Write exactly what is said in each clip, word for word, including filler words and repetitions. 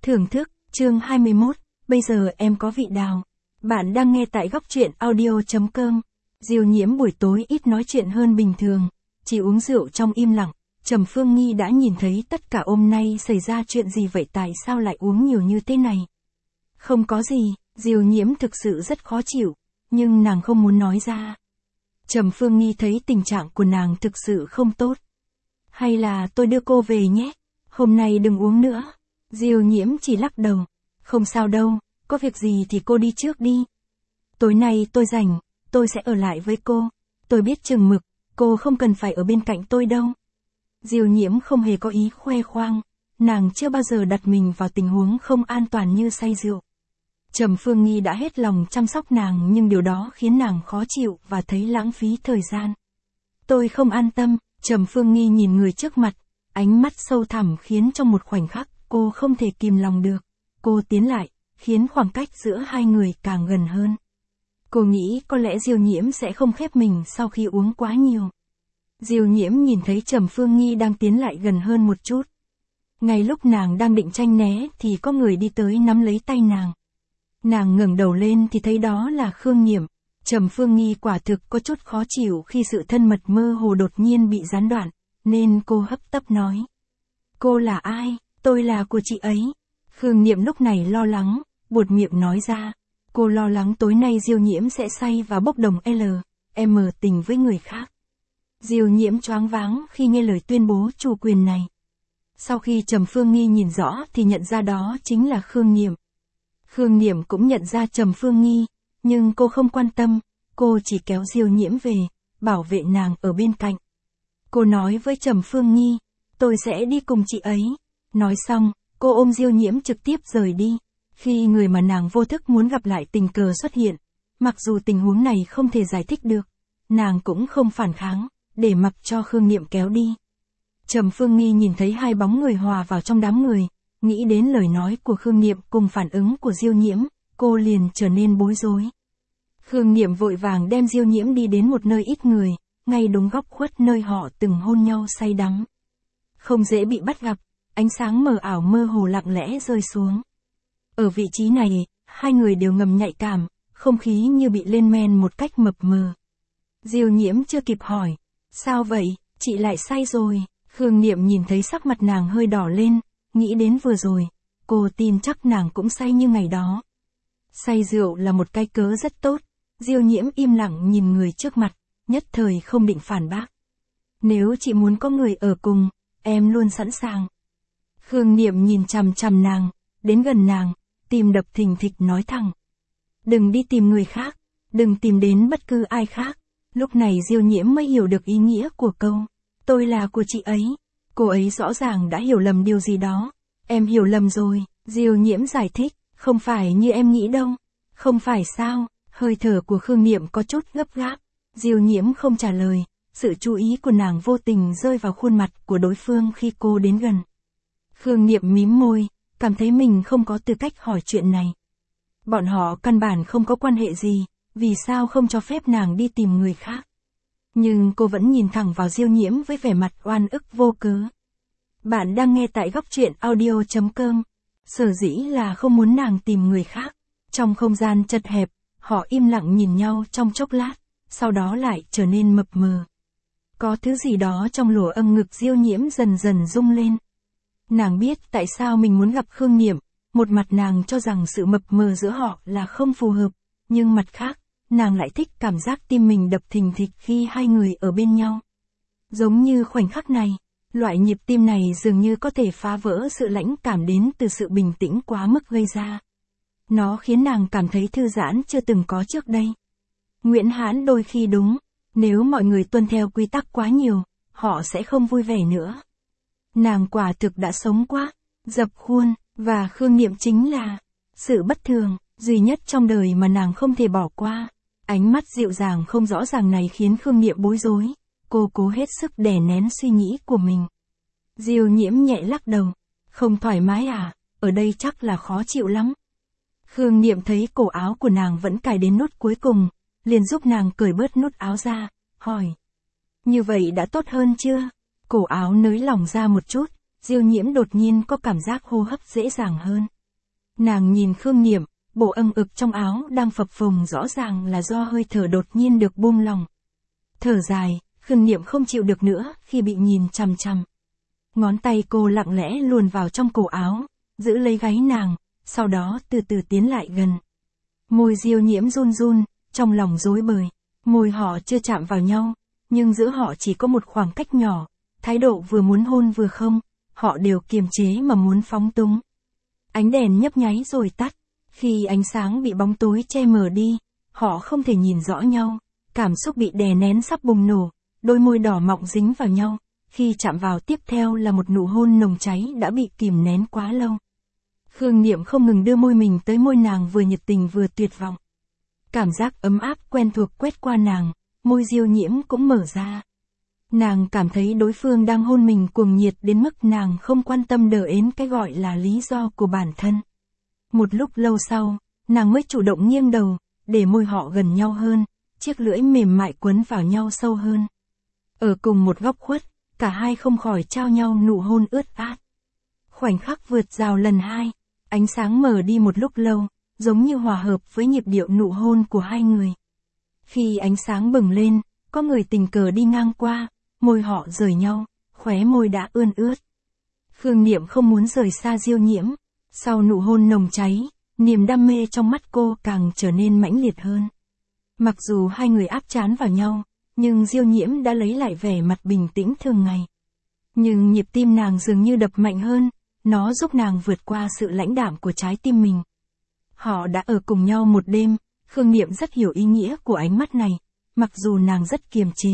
Thưởng thức, chương hai mươi mốt, bây giờ em có vị đào. Bạn đang nghe tại góc truyện audio chấm com. Diêu Nhiễm buổi tối ít nói chuyện hơn bình thường, chỉ uống rượu trong im lặng. Trầm Phương Nghi đã nhìn thấy tất cả hôm nay xảy ra chuyện gì vậy, tại sao lại uống nhiều như thế này? Không có gì, Diêu Nhiễm thực sự rất khó chịu, nhưng nàng không muốn nói ra. Trầm Phương Nghi thấy tình trạng của nàng thực sự không tốt. Hay là tôi đưa cô về nhé, hôm nay đừng uống nữa. Diêu Nhiễm chỉ lắc đầu, không sao đâu, có việc gì thì cô đi trước đi. Tối nay tôi rảnh, tôi sẽ ở lại với cô, tôi biết chừng mực, cô không cần phải ở bên cạnh tôi đâu. Diêu Nhiễm không hề có ý khoe khoang, nàng chưa bao giờ đặt mình vào tình huống không an toàn như say rượu. Trầm Phương Nghi đã hết lòng chăm sóc nàng, nhưng điều đó khiến nàng khó chịu và thấy lãng phí thời gian. Tôi không an tâm, Trầm Phương Nghi nhìn người trước mặt, ánh mắt sâu thẳm khiến trong một khoảnh khắc, cô không thể kìm lòng được. Cô tiến lại, khiến khoảng cách giữa hai người càng gần hơn. Cô nghĩ có lẽ Diêu Nhiễm sẽ không khép mình sau khi uống quá nhiều. Diêu Nhiễm nhìn thấy Trầm Phương Nghi đang tiến lại gần hơn một chút. Ngay lúc nàng đang định tranh né thì có người đi tới nắm lấy tay nàng. Nàng ngẩng đầu lên thì thấy đó là Khương Niệm. Trầm Phương Nghi quả thực có chút khó chịu khi sự thân mật mơ hồ đột nhiên bị gián đoạn, nên cô hấp tấp nói. Cô là ai? Tôi là của chị ấy. Khương Niệm lúc này lo lắng, buột miệng nói ra. Cô lo lắng tối nay Diêu Nhiễm sẽ say và bốc đồng L, M tình với người khác. Diêu Nhiễm choáng váng khi nghe lời tuyên bố chủ quyền này. Sau khi Trầm Phương Nghi nhìn rõ thì nhận ra đó chính là Khương Niệm. Khương Niệm cũng nhận ra Trầm Phương Nghi, nhưng cô không quan tâm, cô chỉ kéo Diêu Nhiễm về, bảo vệ nàng ở bên cạnh. Cô nói với Trầm Phương Nghi, tôi sẽ đi cùng chị ấy. Nói xong, cô ôm Diêu Nhiễm trực tiếp rời đi. Khi người mà nàng vô thức muốn gặp lại tình cờ xuất hiện, mặc dù tình huống này không thể giải thích được, nàng cũng không phản kháng, để mặc cho Khương Niệm kéo đi. Trầm Phương Nghi nhìn thấy hai bóng người hòa vào trong đám người, nghĩ đến lời nói của Khương Niệm cùng phản ứng của Diêu Nhiễm, cô liền trở nên bối rối. Khương Niệm vội vàng đem Diêu Nhiễm đi đến một nơi ít người, ngay đúng góc khuất nơi họ từng hôn nhau say đắm. Không dễ bị bắt gặp, ánh sáng mờ ảo mơ hồ lặng lẽ rơi xuống. Ở vị trí này, hai người đều ngầm nhạy cảm, không khí như bị lên men một cách mập mờ. Diêu Nhiễm chưa kịp hỏi, sao vậy, chị lại say rồi? Khương Niệm nhìn thấy sắc mặt nàng hơi đỏ lên, nghĩ đến vừa rồi, cô tin chắc nàng cũng say như ngày đó. Say rượu là một cái cớ rất tốt. Diêu Nhiễm im lặng nhìn người trước mặt, nhất thời không định phản bác. Nếu chị muốn có người ở cùng, em luôn sẵn sàng. Khương Niệm nhìn chằm chằm nàng, đến gần nàng, tim đập thình thịch nói thẳng. Đừng đi tìm người khác, đừng tìm đến bất cứ ai khác. Lúc này Diêu Nhiễm mới hiểu được ý nghĩa của câu, tôi là của chị ấy. Cô ấy rõ ràng đã hiểu lầm điều gì đó. Em hiểu lầm rồi, Diêu Nhiễm giải thích, không phải như em nghĩ đâu. Không phải sao? Hơi thở của Khương Niệm có chút gấp gáp. Diêu Nhiễm không trả lời, sự chú ý của nàng vô tình rơi vào khuôn mặt của đối phương khi cô đến gần. Khương Niệm mím môi, cảm thấy mình không có tư cách hỏi chuyện này. Bọn họ căn bản không có quan hệ gì, vì sao không cho phép nàng đi tìm người khác? Nhưng cô vẫn nhìn thẳng vào Diêu Nhiễm với vẻ mặt oan ức vô cớ. Bạn đang nghe tại góc truyện audio chấm com. Sở dĩ là không muốn nàng tìm người khác. Trong không gian chật hẹp, họ im lặng nhìn nhau trong chốc lát, sau đó lại trở nên mập mờ. Có thứ gì đó trong lỗ âm ngực Diêu Nhiễm dần dần rung lên. Nàng biết tại sao mình muốn gặp Khương Niệm, một mặt nàng cho rằng sự mập mờ giữa họ là không phù hợp, nhưng mặt khác, nàng lại thích cảm giác tim mình đập thình thịch khi hai người ở bên nhau. Giống như khoảnh khắc này, loại nhịp tim này dường như có thể phá vỡ sự lãnh cảm đến từ sự bình tĩnh quá mức gây ra. Nó khiến nàng cảm thấy thư giãn chưa từng có trước đây. Nguyễn Hãn đôi khi đúng, nếu mọi người tuân theo quy tắc quá nhiều, họ sẽ không vui vẻ nữa. Nàng quả thực đã sống quá, dập khuôn, và Khương Niệm chính là sự bất thường duy nhất trong đời mà nàng không thể bỏ qua. Ánh mắt dịu dàng không rõ ràng này khiến Khương Niệm bối rối, cô cố hết sức đè nén suy nghĩ của mình. Diêu Nhiễm nhẹ lắc đầu, không thoải mái à, ở đây chắc là khó chịu lắm. Khương Niệm thấy cổ áo của nàng vẫn cài đến nút cuối cùng, liền giúp nàng cởi bớt nút áo ra, hỏi. Như vậy đã tốt hơn chưa? Cổ áo nới lỏng ra một chút, Diêu Nhiễm đột nhiên có cảm giác hô hấp dễ dàng hơn. Nàng nhìn Khương Niệm, bộ âng ực trong áo đang phập phồng rõ ràng là do hơi thở đột nhiên được buông lỏng. Thở dài, Khương Niệm không chịu được nữa khi bị nhìn chằm chằm. Ngón tay cô lặng lẽ luồn vào trong cổ áo, giữ lấy gáy nàng, sau đó từ từ tiến lại gần. Môi Diêu Nhiễm run run, trong lòng rối bời. Môi họ chưa chạm vào nhau, nhưng giữa họ chỉ có một khoảng cách nhỏ, thái độ vừa muốn hôn vừa không, họ đều kiềm chế mà muốn phóng túng. Ánh đèn nhấp nháy rồi tắt, khi ánh sáng bị bóng tối che mờ đi, họ không thể nhìn rõ nhau, cảm xúc bị đè nén sắp bùng nổ, đôi môi đỏ mọng dính vào nhau, khi chạm vào tiếp theo là một nụ hôn nồng cháy đã bị kìm nén quá lâu. Khương Niệm không ngừng đưa môi mình tới môi nàng vừa nhiệt tình vừa tuyệt vọng. Cảm giác ấm áp quen thuộc quét qua nàng, môi Diêu Nhiễm cũng mở ra. Nàng cảm thấy đối phương đang hôn mình cuồng nhiệt đến mức nàng không quan tâm đờ ến cái gọi là lý do của bản thân. Một lúc lâu sau, nàng mới chủ động nghiêng đầu, để môi họ gần nhau hơn, chiếc lưỡi mềm mại quấn vào nhau sâu hơn. Ở cùng một góc khuất, cả hai không khỏi trao nhau nụ hôn ướt át. Khoảnh khắc vượt rào lần hai, ánh sáng mờ đi một lúc lâu, giống như hòa hợp với nhịp điệu nụ hôn của hai người. Khi ánh sáng bừng lên, có người tình cờ đi ngang qua, môi họ rời nhau, khóe môi đã ươn ướt. Khương Niệm không muốn rời xa Diêu Nhiễm, sau nụ hôn nồng cháy, niềm đam mê trong mắt cô càng trở nên mãnh liệt hơn. Mặc dù hai người áp trán vào nhau, nhưng Diêu Nhiễm đã lấy lại vẻ mặt bình tĩnh thường ngày. Nhưng nhịp tim nàng dường như đập mạnh hơn, nó giúp nàng vượt qua sự lãnh đạm của trái tim mình. Họ đã ở cùng nhau một đêm, Khương Niệm rất hiểu ý nghĩa của ánh mắt này, mặc dù nàng rất kiềm chế.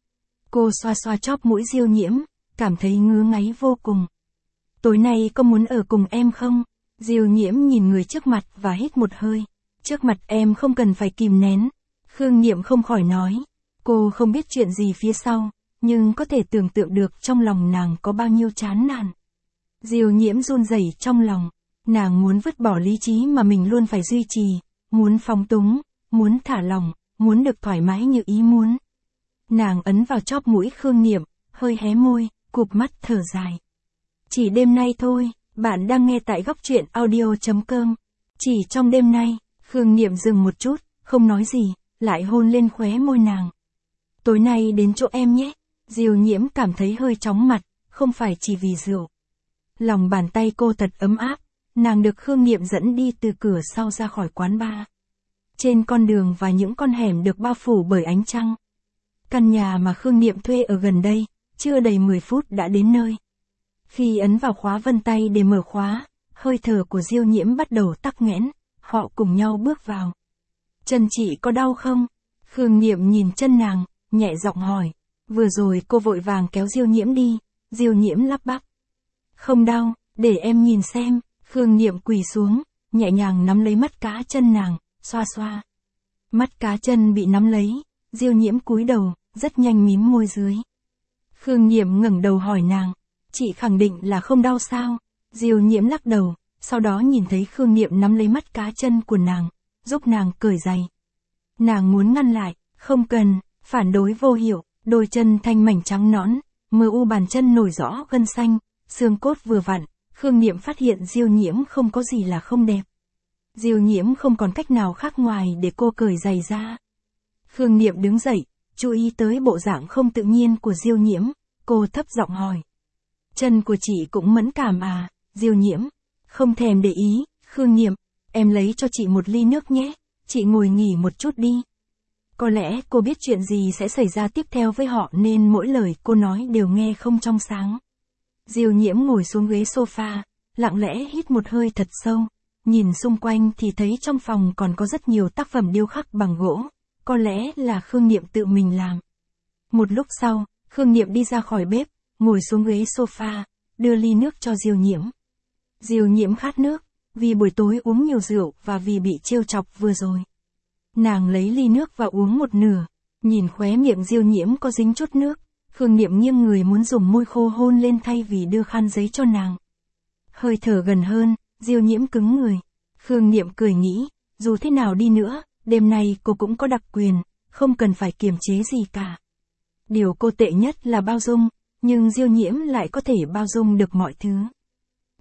Cô xoa xoa chóp mũi Diêu Nhiễm, cảm thấy ngứa ngáy vô cùng. Tối nay có muốn ở cùng em không? Diêu Nhiễm nhìn người trước mặt và hít một hơi. Trước mặt em không cần phải kìm nén. Khương Niệm không khỏi nói. Cô không biết chuyện gì phía sau, nhưng có thể tưởng tượng được trong lòng nàng có bao nhiêu chán nản. Diêu Nhiễm run rẩy trong lòng. Nàng muốn vứt bỏ lý trí mà mình luôn phải duy trì, muốn phóng túng, muốn thả lỏng, muốn được thoải mái như ý muốn. Nàng ấn vào chóp mũi Khương Niệm, hơi hé môi, cụp mắt thở dài. Chỉ đêm nay thôi, bạn đang nghe tại góc truyện audio chấm com. Chỉ trong đêm nay, Khương Niệm dừng một chút, không nói gì, lại hôn lên khóe môi nàng. Tối nay đến chỗ em nhé. Diêu Nhiễm cảm thấy hơi chóng mặt, không phải chỉ vì rượu. Lòng bàn tay cô thật ấm áp, nàng được Khương Niệm dẫn đi từ cửa sau ra khỏi quán bar. Trên con đường và những con hẻm được bao phủ bởi ánh trăng. Căn nhà mà Khương Niệm thuê ở gần đây, chưa đầy mười phút đã đến nơi. Khi ấn vào khóa vân tay để mở khóa, hơi thở của Diêu Nhiễm bắt đầu tắc nghẽn, họ cùng nhau bước vào. Chân chị có đau không? Khương Niệm nhìn chân nàng, nhẹ giọng hỏi. Vừa rồi cô vội vàng kéo Diêu Nhiễm đi, Diêu Nhiễm lắp bắp. Không đau, để em nhìn xem. Khương Niệm quỳ xuống, nhẹ nhàng nắm lấy mắt cá chân nàng, xoa xoa. Mắt cá chân bị nắm lấy, Diêu Nhiễm cúi đầu, rất nhanh mím môi dưới. Khương Niệm ngẩng đầu hỏi nàng, chị khẳng định là không đau sao? Diêu Nhiễm lắc đầu, sau đó nhìn thấy Khương Niệm nắm lấy mắt cá chân của nàng, giúp nàng cởi giày. Nàng muốn ngăn lại, không cần, phản đối vô hiệu, đôi chân thanh mảnh trắng nõn, mờ u bàn chân nổi rõ gân xanh, xương cốt vừa vặn. Khương Niệm phát hiện Diêu Nhiễm không có gì là không đẹp. Diêu Nhiễm không còn cách nào khác ngoài để cô cởi giày ra. Khương Niệm đứng dậy, chú ý tới bộ dạng không tự nhiên của Diêu Nhiễm, cô thấp giọng hỏi. Chân của chị cũng mẫn cảm à? Diêu Nhiễm không thèm để ý. Khương Niệm, em lấy cho chị một ly nước nhé, chị ngồi nghỉ một chút đi. Có lẽ cô biết chuyện gì sẽ xảy ra tiếp theo với họ nên mỗi lời cô nói đều nghe không trong sáng. Diêu Nhiễm ngồi xuống ghế sofa, lặng lẽ hít một hơi thật sâu, nhìn xung quanh thì thấy trong phòng còn có rất nhiều tác phẩm điêu khắc bằng gỗ, có lẽ là Khương Niệm tự mình làm. Một lúc sau, Khương Niệm đi ra khỏi bếp, ngồi xuống ghế sofa, đưa ly nước cho Diêu Nhiễm. Diêu Nhiễm khát nước, vì buổi tối uống nhiều rượu và vì bị trêu chọc vừa rồi. Nàng lấy ly nước và uống một nửa, nhìn khóe miệng Diêu Nhiễm có dính chút nước. Khương Niệm nghiêng người muốn dùng môi khô hôn lên thay vì đưa khăn giấy cho nàng. Hơi thở gần hơn, Diêu Nhiễm cứng người. Khương Niệm cười nghĩ, dù thế nào đi nữa, đêm nay cô cũng có đặc quyền, không cần phải kiềm chế gì cả. Điều cô tệ nhất là bao dung, nhưng Diêu Nhiễm lại có thể bao dung được mọi thứ.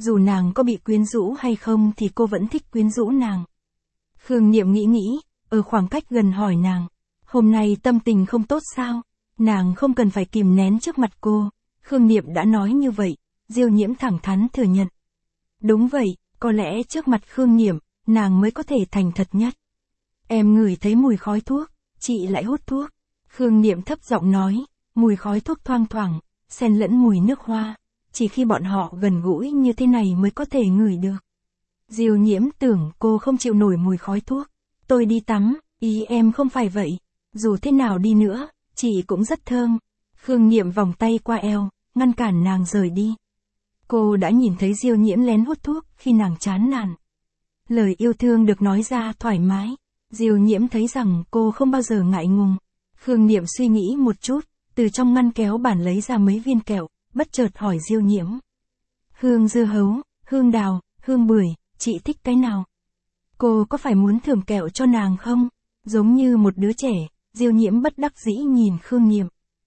Dù nàng có bị quyến rũ hay không thì cô vẫn thích quyến rũ nàng. Khương Niệm nghĩ nghĩ, ở khoảng cách gần hỏi nàng. Hôm nay tâm tình không tốt sao? Nàng không cần phải kìm nén trước mặt cô. Khương Niệm đã nói như vậy, Diêu Nhiễm thẳng thắn thừa nhận. Đúng vậy, có lẽ trước mặt Khương Niệm, nàng mới có thể thành thật nhất. Em ngửi thấy mùi khói thuốc, chị lại hút thuốc. Khương Niệm thấp giọng nói, mùi khói thuốc thoang thoảng, xen lẫn mùi nước hoa. Chỉ khi bọn họ gần gũi như thế này mới có thể ngửi được. Diêu Nhiễm tưởng cô không chịu nổi mùi khói thuốc. Tôi đi tắm, ý em không phải vậy. Dù thế nào đi nữa, chị cũng rất thơm. Khương Niệm vòng tay qua eo, ngăn cản nàng rời đi. Cô đã nhìn thấy Diêu Nhiễm lén hút thuốc khi nàng chán nản. Lời yêu thương được nói ra thoải mái. Diêu Nhiễm thấy rằng cô không bao giờ ngại ngùng. Khương Niệm suy nghĩ một chút, từ trong ngăn kéo bản lấy ra mấy viên kẹo, bất chợt hỏi Diêu Nhiễm. Hương dưa hấu, hương đào, hương bưởi, chị thích cái nào? Cô có phải muốn thưởng kẹo cho nàng không? Giống như một đứa trẻ, Diêu Nhiễm bất đắc dĩ nhìn Khương Niệm.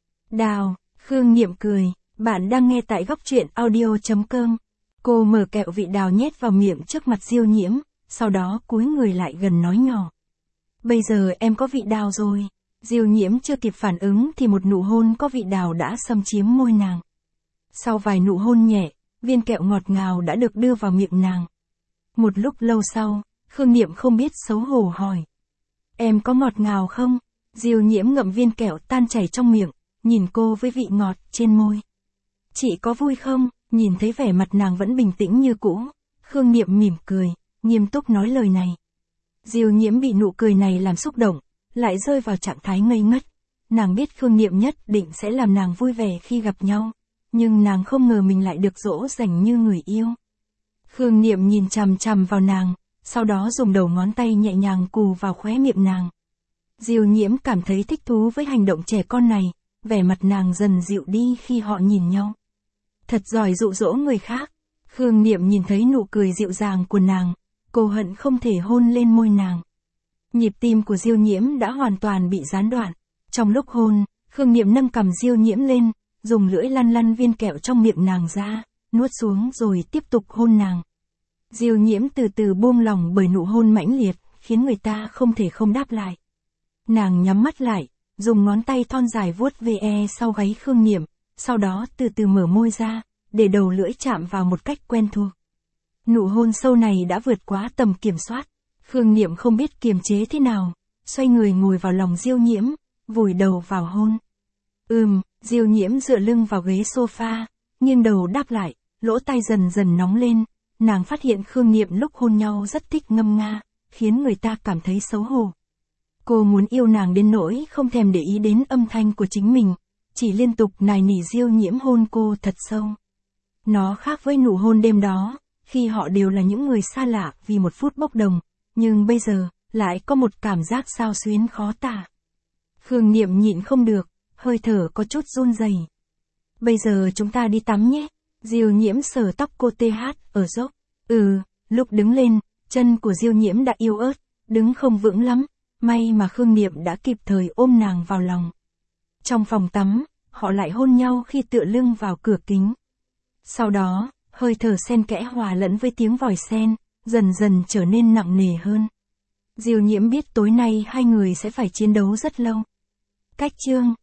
Đào, Khương Niệm cười, bạn đang nghe tại góc truyện audio chấm com. Cô mở kẹo vị đào nhét vào miệng trước mặt Diêu Nhiễm, sau đó cúi người lại gần nói nhỏ. Bây giờ em có vị đào rồi. Diêu Nhiễm chưa kịp phản ứng thì một nụ hôn có vị đào đã xâm chiếm môi nàng. Sau vài nụ hôn nhẹ, viên kẹo ngọt ngào đã được đưa vào miệng nàng. Một lúc lâu sau, Khương Niệm không biết xấu hổ hỏi. Em có ngọt ngào không? Diêu Nhiễm ngậm viên kẹo tan chảy trong miệng, nhìn cô với vị ngọt trên môi. Chị có vui không? Nhìn thấy vẻ mặt nàng vẫn bình tĩnh như cũ. Khương Niệm mỉm cười, nghiêm túc nói lời này. Diêu Nhiễm bị nụ cười này làm xúc động, lại rơi vào trạng thái ngây ngất. Nàng biết Khương Niệm nhất định sẽ làm nàng vui vẻ khi gặp nhau, nhưng nàng không ngờ mình lại được dỗ dành như người yêu. Khương Niệm nhìn chằm chằm vào nàng, sau đó dùng đầu ngón tay nhẹ nhàng cù vào khóe miệng nàng. Diêu Nhiễm cảm thấy thích thú với hành động trẻ con này, vẻ mặt nàng dần dịu đi khi họ nhìn nhau. Thật giỏi dụ dỗ người khác. Khương Niệm nhìn thấy nụ cười dịu dàng của nàng, cô hận không thể hôn lên môi nàng. Nhịp tim của Diêu Nhiễm đã hoàn toàn bị gián đoạn. Trong lúc hôn, Khương Niệm nâng cằm Diêu Nhiễm lên, dùng lưỡi lăn lăn viên kẹo trong miệng nàng ra, nuốt xuống rồi tiếp tục hôn nàng. Diêu Nhiễm từ từ buông lòng bởi nụ hôn mãnh liệt, khiến người ta không thể không đáp lại. Nàng nhắm mắt lại, dùng ngón tay thon dài vuốt ve sau gáy Khương Niệm, sau đó từ từ mở môi ra, để đầu lưỡi chạm vào một cách quen thuộc. Nụ hôn sâu này đã vượt quá tầm kiểm soát. Khương Niệm không biết kiềm chế thế nào, xoay người ngồi vào lòng Diêu Nhiễm, vùi đầu vào hôn. Ừm, Diêu Nhiễm dựa lưng vào ghế sofa, nghiêng đầu đáp lại, lỗ tai dần dần nóng lên. Nàng phát hiện Khương Niệm lúc hôn nhau rất thích ngâm nga, khiến người ta cảm thấy xấu hổ. Cô muốn yêu nàng đến nỗi không thèm để ý đến âm thanh của chính mình, chỉ liên tục nài nỉ Diêu Nhiễm hôn cô thật sâu. Nó khác với nụ hôn đêm đó, khi họ đều là những người xa lạ vì một phút bốc đồng, nhưng bây giờ, lại có một cảm giác xao xuyến khó tả. Khương Niệm nhịn không được, hơi thở có chút run rẩy. Bây giờ chúng ta đi tắm nhé. Diêu Nhiễm sờ tóc cô tê hát ở dốc. Ừ, lúc đứng lên, chân của Diêu Nhiễm đã yếu ớt, đứng không vững lắm, may mà Khương Niệm đã kịp thời ôm nàng vào lòng. Trong phòng tắm, họ lại hôn nhau khi tựa lưng vào cửa kính. Sau đó, hơi thở xen kẽ hòa lẫn với tiếng vòi sen, dần dần trở nên nặng nề hơn. Diêu Nhiễm biết tối nay hai người sẽ phải chiến đấu rất lâu. Cách chương